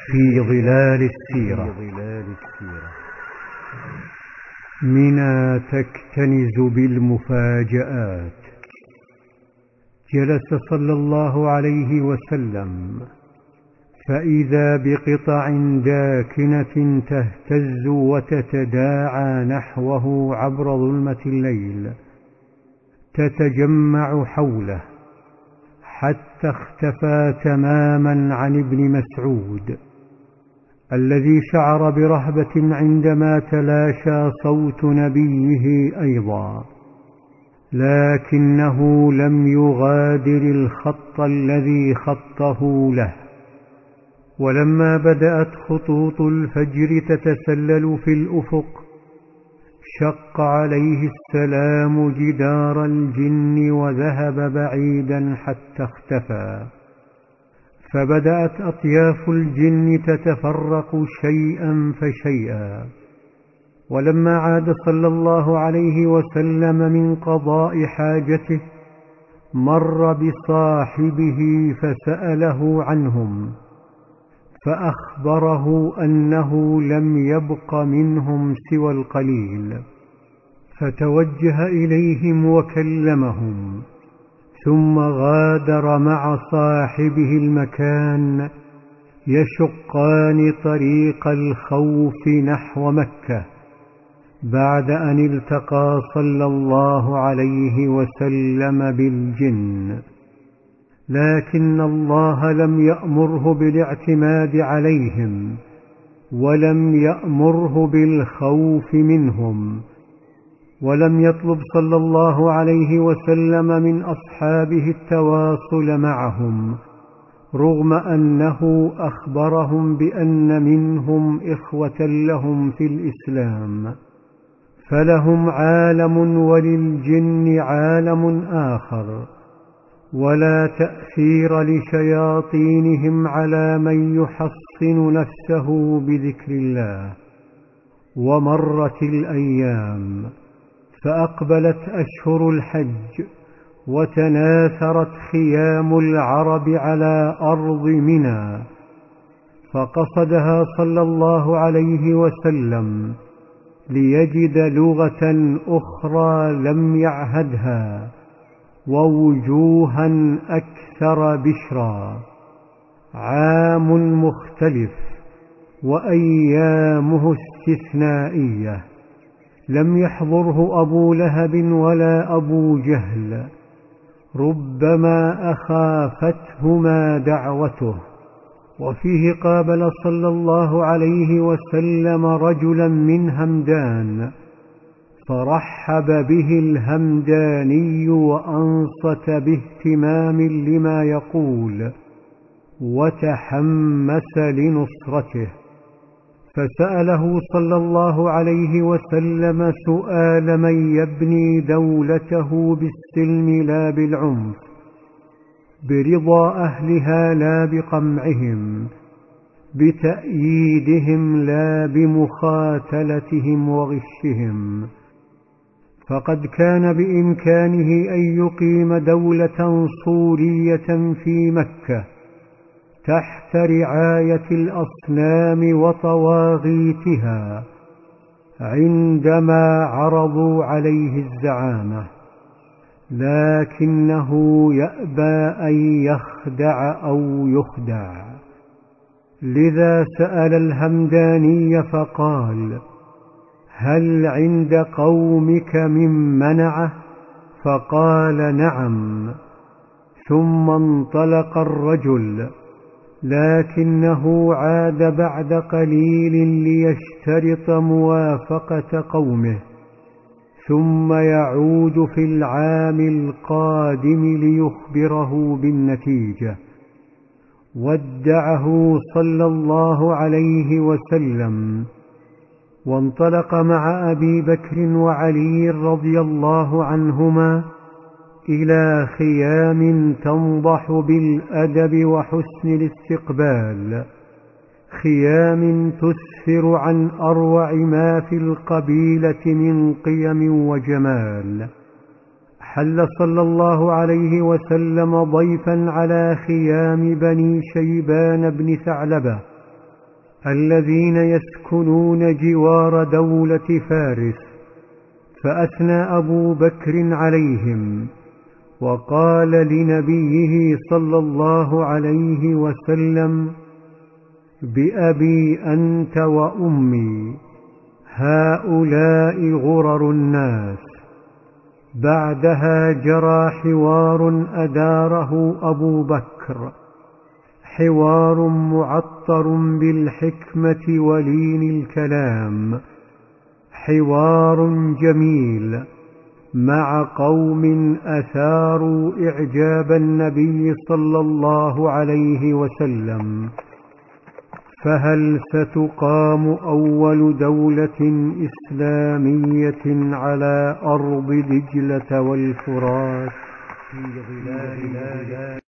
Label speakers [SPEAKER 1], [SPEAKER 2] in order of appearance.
[SPEAKER 1] في ظلال السيرة. منى تكتنز بالمفاجآت. جلس صلى الله عليه وسلم فإذا بقطع داكنة تهتز وتتداعى نحوه عبر ظلمة الليل، تتجمع حوله حتى اختفى تماما عن ابن مسعود الذي شعر برهبة عندما تلاشى صوت نبيه أيضا، لكنه لم يغادر الخط الذي خطه له. ولما بدأت خطوط الفجر تتسلل في الأفق، شق عليه السلام جدار الجن وذهب بعيدا حتى اختفى، فبدأت أطياف الجن تتفرق شيئا فشيئا. ولما عاد صلى الله عليه وسلم من قضاء حاجته، مر بصاحبه فسأله عنهم، فأخبره أنه لم يبق منهم سوى القليل، فتوجه إليهم وكلمهم، ثم غادر مع صاحبه المكان يشقان طريق الخوف نحو مكة، بعد أن التقى صلى الله عليه وسلم بالجن. لكن الله لم يأمره بالاعتماد عليهم، ولم يأمره بالخوف منهم، ولم يطلب صلى الله عليه وسلم من أصحابه التواصل معهم، رغم أنه أخبرهم بأن منهم إخوة لهم في الإسلام، فلهم عالم وللجن عالم آخر، ولا تأثير لشياطينهم على من يحصن نفسه بذكر الله. ومرت الأيام، فأقبلت أشهر الحج، وتناثرت خيام العرب على أرض منى، فقصدها صلى الله عليه وسلم ليجد لغة أخرى لم يعهدها، ووجوها أكثر بشرا. عام مختلف وأيامه استثنائية، لم يحضره أبو لهب ولا أبو جهل، ربما أخافتهما دعوته. وفيه قابل صلى الله عليه وسلم رجلا من همدان، فرحب به الهمداني وأنصت باهتمام لما يقول، وتحمس لنصرته، فسأله صلى الله عليه وسلم سؤال من يبني دولته بالسلم لا بالعنف، برضا أهلها لا بقمعهم، بتأييدهم لا بمخاتلتهم وغشهم. فقد كان بإمكانه أن يقيم دولة صورية في مكة تحت رعاية الأصنام وطواغيتها عندما عرضوا عليه الزعامة، لكنه يأبى أن يخدع أو يخدع، لذا سأل الهمداني فقال: هل عند قومك من منعه؟ فقال: نعم. ثم انطلق الرجل، لكنه عاد بعد قليل ليشترط موافقة قومه، ثم يعود في العام القادم ليخبره بالنتيجة. ودعه صلى الله عليه وسلم، وانطلق مع أبي بكر وعلي رضي الله عنهما إلى خيام تنضح بالأدب وحسن الاستقبال، خيام تسفر عن أروع ما في القبيلة من قيم وجمال. حل صلى الله عليه وسلم ضيفا على خيام بني شيبان بن ثعلبة، الذين يسكنون جوار دولة فارس، فأثنى أبو بكر عليهم وقال لنبيه صلى الله عليه وسلم: بأبي أنت وأمي، هؤلاء غرر الناس. بعدها جرى حوار أداره أبو بكر، حوار معطر بالحكمة ولين الكلام، حوار جميل مع قوم أثاروا إعجاب النبي صلى الله عليه وسلم. فهل ستقام أول دولة إسلامية على أرض دجلة والفرات في ظلال